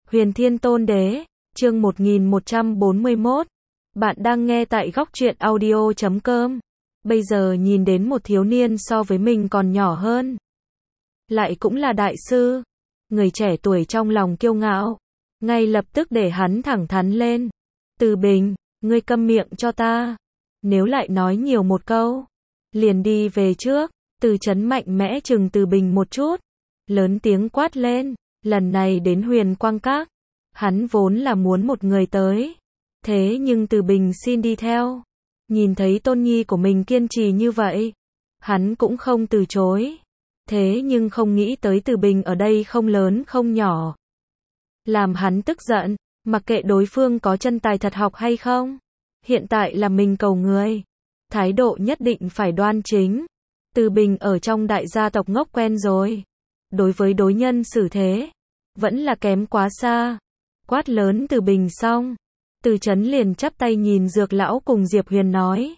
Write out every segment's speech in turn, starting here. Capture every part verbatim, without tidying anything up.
Huyền Thiên Tôn Đế, chương một nghìn một trăm bốn mươi mốt. Bạn đang nghe tại góc truyện audio chấm com. Bây giờ nhìn đến một thiếu niên so với mình còn nhỏ hơn, lại cũng là đại sư. Người trẻ tuổi trong lòng kiêu ngạo, ngay lập tức để hắn thẳng thắn lên. Từ Bình, ngươi câm miệng cho ta. Nếu lại nói nhiều một câu, liền đi về trước. Từ Chấn mạnh mẽ chừng Từ Bình một chút, lớn tiếng quát lên. Lần này đến Huyền Quang Các, hắn vốn là muốn một người tới, thế nhưng Từ Bình xin đi theo. Nhìn thấy tôn nhi của mình kiên trì như vậy, hắn cũng không từ chối. Thế nhưng không nghĩ tới Từ Bình ở đây không lớn không nhỏ, làm hắn tức giận. Mặc kệ đối phương có chân tài thật học hay không, hiện tại là mình cầu người, thái độ nhất định phải đoan chính. Từ Bình ở trong đại gia tộc ngốc quen rồi, đối với đối nhân xử thế vẫn là kém quá xa. Quát lớn Từ Bình xong, Từ Chấn liền chắp tay nhìn Dược lão cùng Diệp Huyền nói: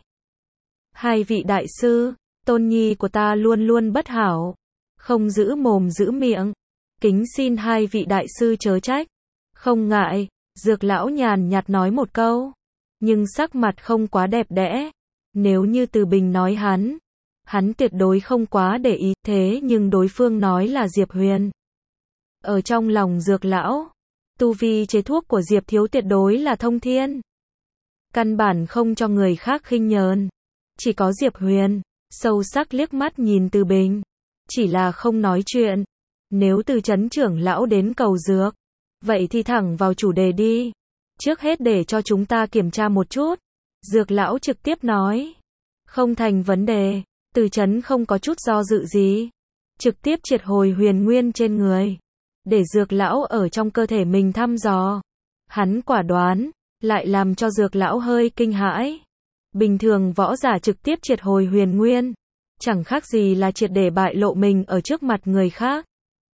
hai vị đại sư, tôn nhi của ta luôn luôn bất hảo, không giữ mồm giữ miệng, kính xin hai vị đại sư chớ trách. Không ngại, Dược lão nhàn nhạt nói một câu, nhưng sắc mặt không quá đẹp đẽ. Nếu như Từ Bình nói hắn, hắn tuyệt đối không quá để ý, thế nhưng đối phương nói là Diệp Huyền. Ở trong lòng Dược lão, tu vi chế thuốc của Diệp thiếu tuyệt đối là thông thiên, căn bản không cho người khác khinh nhờn. Chỉ có Diệp Huyền sâu sắc liếc mắt nhìn Từ Bình, chỉ là không nói chuyện. Nếu Từ Chấn trưởng lão đến cầu dược, vậy thì thẳng vào chủ đề đi. Trước hết để cho chúng ta kiểm tra một chút. Dược lão trực tiếp nói. Không thành vấn đề. Từ Chấn không có chút do dự gì, trực tiếp triệt hồi huyền nguyên trên người, để Dược lão ở trong cơ thể mình thăm dò. Hắn quả đoán, lại làm cho Dược lão hơi kinh hãi. Bình thường võ giả trực tiếp triệt hồi huyền nguyên, chẳng khác gì là triệt để bại lộ mình ở trước mặt người khác.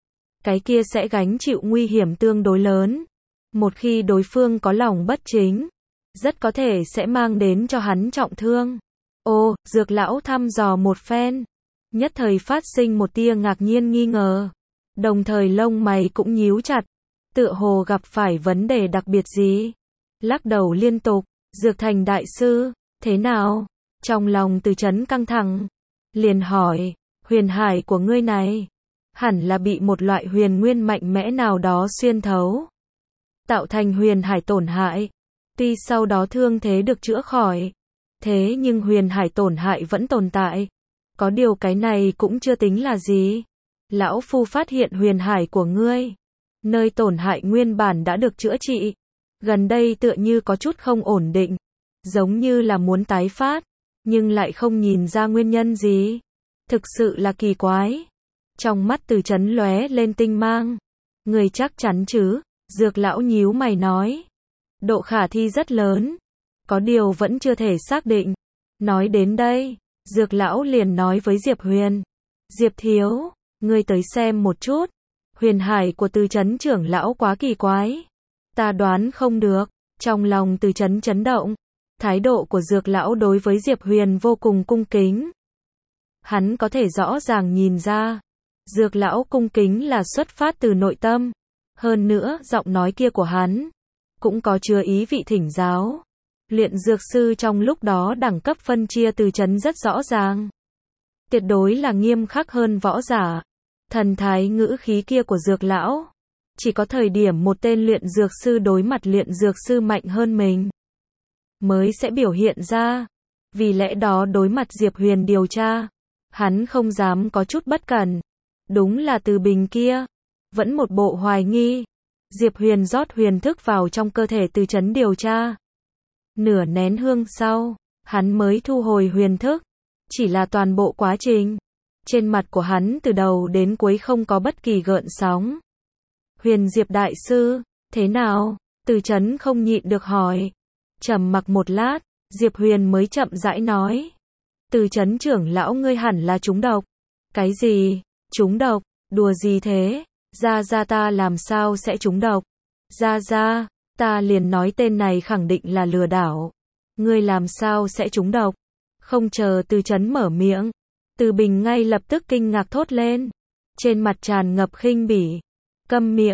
Cái kia sẽ gánh chịu nguy hiểm tương đối lớn. Một khi đối phương có lòng bất chính, rất có thể sẽ mang đến cho hắn trọng thương. Ô, Dược lão thăm dò một phen, nhất thời phát sinh một tia ngạc nhiên nghi ngờ, đồng thời lông mày cũng nhíu chặt, tựa hồ gặp phải vấn đề đặc biệt gì. Lắc đầu liên tục. Dược Thành đại sư, thế nào? Trong lòng Từ Chấn căng thẳng, liền hỏi, huyền hải của ngươi này, hẳn là bị một loại huyền nguyên mạnh mẽ nào đó xuyên thấu, tạo thành huyền hải tổn hại. Tuy sau đó thương thế được chữa khỏi, thế nhưng huyền hải tổn hại vẫn tồn tại. Có điều cái này cũng chưa tính là gì. Lão phu phát hiện huyền hải của ngươi, nơi tổn hại nguyên bản đã được chữa trị, gần đây tựa như có chút không ổn định, giống như là muốn tái phát, nhưng lại không nhìn ra nguyên nhân gì. Thực sự là kỳ quái. Trong mắt Từ Chấn lóe lên tinh mang. Người chắc chắn chứ? Dược lão nhíu mày nói. Độ khả thi rất lớn, có điều vẫn chưa thể xác định. Nói đến đây, Dược lão liền nói với Diệp Huyền. Diệp thiếu, ngươi tới xem một chút. Huyền hải của Từ Chấn trưởng lão quá kỳ quái, ta đoán không được. Trong lòng Từ Chấn chấn động. Thái độ của Dược lão đối với Diệp Huyền vô cùng cung kính. Hắn có thể rõ ràng nhìn ra, Dược lão cung kính là xuất phát từ nội tâm. Hơn nữa, giọng nói kia của hắn cũng có chứa ý vị thỉnh giáo. Luyện dược sư trong lúc đó đẳng cấp phân chia Từ Chấn rất rõ ràng, tuyệt đối là nghiêm khắc hơn võ giả. Thần thái ngữ khí kia của Dược lão, chỉ có thời điểm một tên luyện dược sư đối mặt luyện dược sư mạnh hơn mình mới sẽ biểu hiện ra. Vì lẽ đó đối mặt Diệp Huyền điều tra, hắn không dám có chút bất cẩn. Đúng là Từ Bình kia, vẫn một bộ hoài nghi. Diệp Huyền rót huyền thức vào trong cơ thể Từ Chấn điều tra. Nửa nén hương sau, hắn mới thu hồi huyền thức. Chỉ là toàn bộ quá trình, trên mặt của hắn từ đầu đến cuối không có bất kỳ gợn sóng. Huyền Diệp đại sư, thế nào? Từ Chấn không nhịn được hỏi. Trầm mặc một lát, Diệp Huyền mới chậm rãi nói. Từ Chấn trưởng lão ngươi hẳn là trúng độc. Cái gì? Trúng độc? Đùa gì thế? Gia Gia ta làm sao sẽ trúng độc? Gia Gia, ta liền nói tên này khẳng định là lừa đảo. Ngươi làm sao sẽ trúng độc? Không chờ Từ Chấn mở miệng, Từ Bình ngay lập tức kinh ngạc thốt lên, trên mặt tràn ngập khinh bỉ. Câm miệng.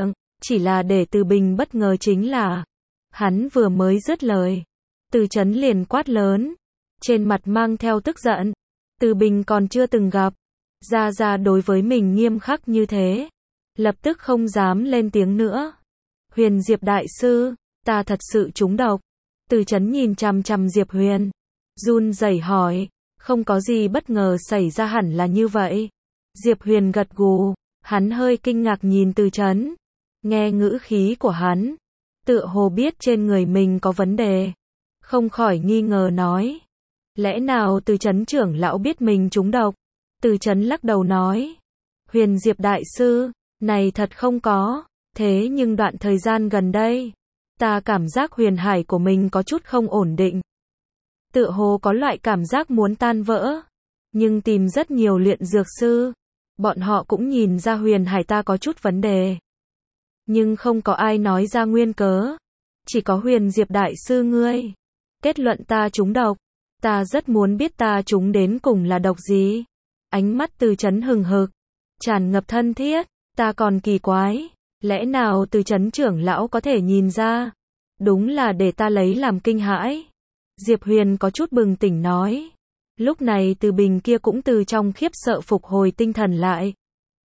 Chỉ là để Từ Bình bất ngờ chính là, hắn vừa mới dứt lời, Từ Chấn liền quát lớn, trên mặt mang theo tức giận. Từ Bình còn chưa từng gặp Gia Gia đối với mình nghiêm khắc như thế, lập tức không dám lên tiếng nữa. Huyền Diệp đại sư, ta thật sự trúng độc. Từ Chấn nhìn chằm chằm Diệp Huyền, run rẩy hỏi, không có gì bất ngờ xảy ra hẳn là như vậy. Diệp Huyền gật gù, hắn hơi kinh ngạc nhìn Từ Chấn, nghe ngữ khí của hắn, tựa hồ biết trên người mình có vấn đề, không khỏi nghi ngờ nói, lẽ nào Từ Chấn trưởng lão biết mình trúng độc? Từ Chấn lắc đầu nói, Huyền Diệp đại sư, này thật không có, thế nhưng đoạn thời gian gần đây, ta cảm giác huyền hải của mình có chút không ổn định. Tựa hồ có loại cảm giác muốn tan vỡ, nhưng tìm rất nhiều luyện dược sư, bọn họ cũng nhìn ra huyền hải ta có chút vấn đề. Nhưng không có ai nói ra nguyên cớ, chỉ có Huyền Diệp đại sư ngươi kết luận ta trúng độc. Ta rất muốn biết ta trúng đến cùng là độc gì. Ánh mắt Từ Chấn hừng hực, tràn ngập thân thiết, ta còn kỳ quái, lẽ nào Từ Chấn trưởng lão có thể nhìn ra? Đúng là để ta lấy làm kinh hãi. Diệp Huyền có chút bừng tỉnh nói. Lúc này Từ Bình kia cũng từ trong khiếp sợ phục hồi tinh thần lại.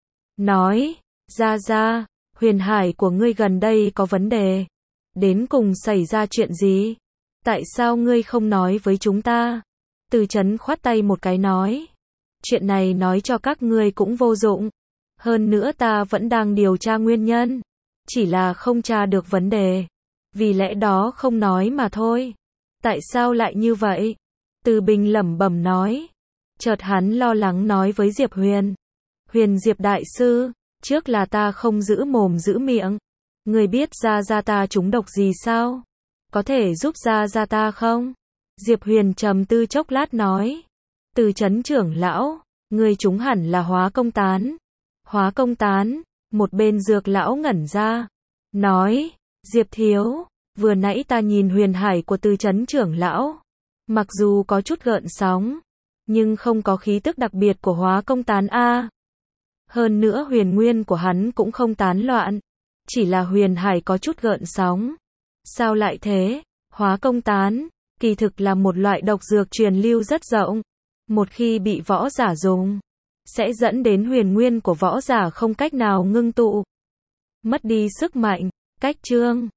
Nói, Gia Gia, huyền hải của ngươi gần đây có vấn đề. Đến cùng xảy ra chuyện gì? Tại sao ngươi không nói với chúng ta? Từ Chấn khoát tay một cái nói. Chuyện này nói cho các ngươi cũng vô dụng. Hơn nữa ta vẫn đang điều tra nguyên nhân. Chỉ là không tra được vấn đề. Vì lẽ đó không nói mà thôi. Tại sao lại như vậy? Từ Bình lẩm bẩm nói. Chợt hắn lo lắng nói với Diệp Huyền. Huyền Diệp đại sư, trước là ta không giữ mồm giữ miệng. Người biết Gia Gia ta trúng độc gì sao? Có thể giúp Gia Gia ta không? Diệp Huyền trầm tư chốc lát nói. Từ Chấn trưởng lão, người trúng hẳn là hóa công tán. Hóa công tán, một bên Dược lão ngẩn ra. Nói, Diệp thiếu, vừa nãy ta nhìn huyền hải của Từ Chấn trưởng lão. Mặc dù có chút gợn sóng, nhưng không có khí tức đặc biệt của hóa công tán A. Hơn nữa huyền nguyên của hắn cũng không tán loạn. Chỉ là huyền hải có chút gợn sóng. Sao lại thế? Hóa công tán, kỳ thực là một loại độc dược truyền lưu rất rộng. Một khi bị võ giả dùng, sẽ dẫn đến huyền nguyên của võ giả không cách nào ngưng tụ. Mất đi sức mạnh. Cách chương